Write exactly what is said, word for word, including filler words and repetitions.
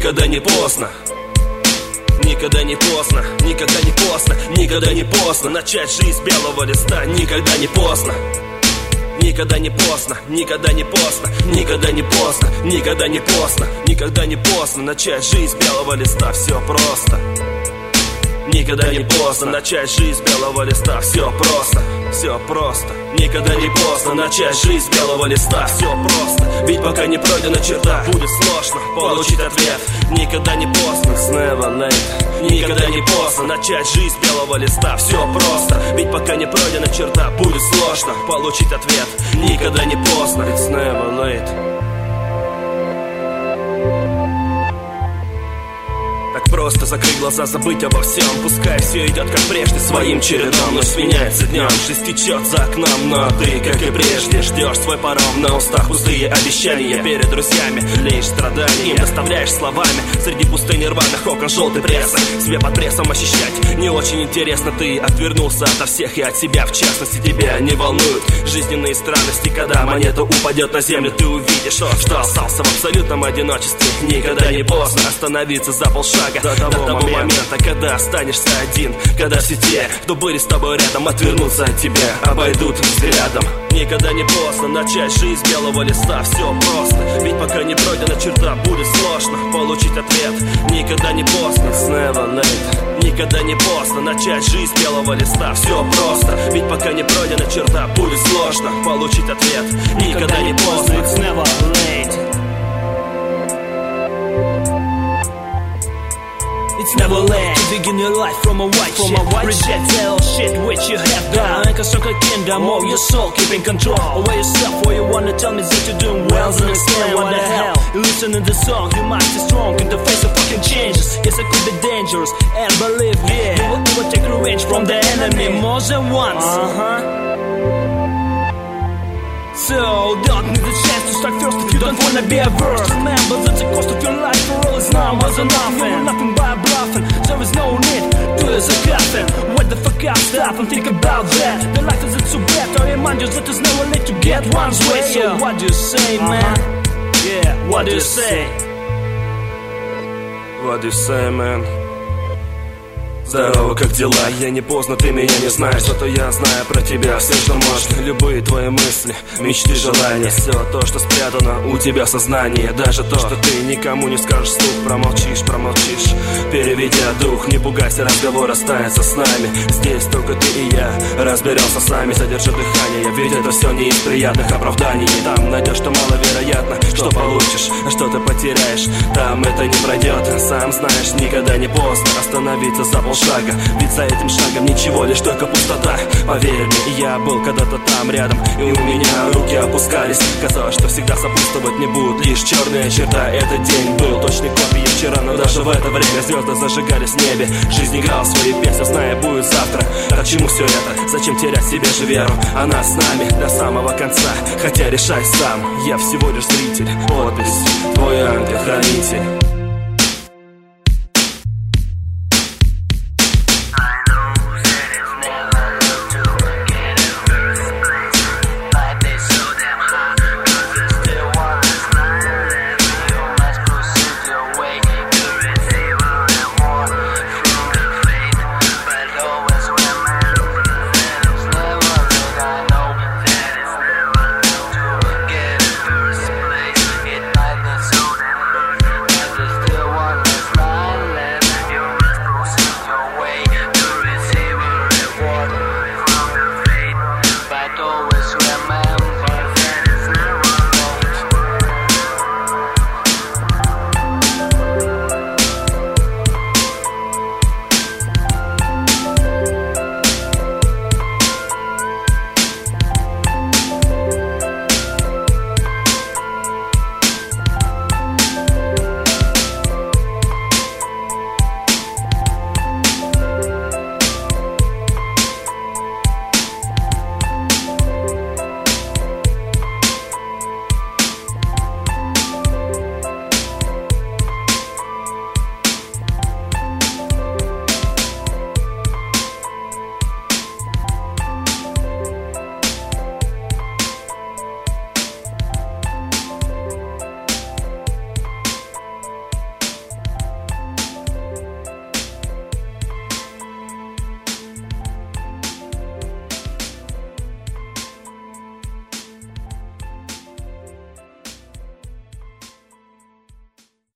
никогда не поздно. Никогда не поздно, никогда не поздно, никогда не поздно начать жизнь с белого листа. Никогда не поздно. Никогда не поздно, никогда не поздно, никогда не поздно, никогда не поздно, никогда не поздно начать жизнь с белого листа. Все просто. Никогда не поздно начать жизнь с белого листа. Все просто, все просто. Никогда не поздно начать жизнь с белого листа. Все просто. Ведь пока не пройдена черта, будет сложно получить ответ. Никогда не поздно, it's never late. Никогда не поздно начать жизнь с белого листа. Все просто. Ведь пока не пройдена черта, будет сложно получить ответ. Никогда не поздно, it's never late. Просто закрыть глаза, забыть обо всем. Пускай все идет как прежде своим чередом. Ночь сменяется днем, жизнь течет за окном. Но ты, как и прежде, ждешь свой паром. На устах пустые обещания, перед друзьями лишь страдания. Им доставляешь словами среди пустыни рваных окон желтой прессы. Себе под прессом ощущать не очень интересно. Ты отвернулся ото всех и от себя в частности. Тебя не волнуют жизненные странности. Когда монета упадет на землю, ты увидишь, что остался в абсолютном одиночестве. Никогда не поздно остановиться за полшага До того, До того момента. момента, когда останешься один. Когда все те, кто были с тобой рядом, отвернутся от тебя, обойдут взглядом. Никогда не поздно начать жизнь с белого листа. Все просто, ведь пока не пройдена черта, будет сложно получить ответ. Никогда не поздно, it's never late. Никогда не поздно начать жизнь с белого листа. Все просто, ведь пока не пройдена черта, будет сложно получить ответ. Никогда не поздно, it's never late. It's never late to begin your life from a white from shit. A white Reject all shit which you have done. Like a soccer kingdom of your soul, keeping control over yourself. Or you wanna tell me that you're doing well, so understand what the hell. You listen to the song, you might be strong in the face of fucking changes. Yes, it could be dangerous, and believe me, you will overtake revenge from the enemy more than once. Uh-huh. So, don't miss the chance to start first if you don't wanna be a verse. Remember that the cost of your life for all is now wasn't nothing. You were nothing by bluffing, there is no need to use a coffin. What the fuck up, stop and think about that. The life isn't so bad, I remind you that there's never late to get one's way. So what do you say, man? Yeah, what do you say? What do you say, man? Здорово, как дела? Я не поздно, ты меня не знаешь. Зато я знаю про тебя все, что можно. Любые твои мысли, мечты, желания. Все то, что спрятано у тебя в сознании. Даже то, что ты никому не скажешь вслух. Промолчишь, промолчишь, переведя дух. Не пугайся, разговор останется с нами. Здесь только ты и я разберемся сами. Задержи дыхание, ведь это все не из приятных оправданий. Там найдешь, что маловероятно, что получишь, а что ты потеряешь. Там это не пройдет, сам знаешь, никогда не поздно остановиться за полшага. Ведь за этим шагом ничего, лишь только пустота. Поверь мне, я был когда-то там рядом, и у меня руки опускались. Казалось, что всегда сопутствовать не будут лишь черная черта. Этот день был точной копией вчера, но даже в это время звезды зажигались в небе. Жизнь играла свои песни, зная, будет завтра. Так к чему все это? Зачем терять себе же веру? Она с нами до самого конца, хотя решай сам. Я всего лишь зритель, подпись, твой ангел-хранитель.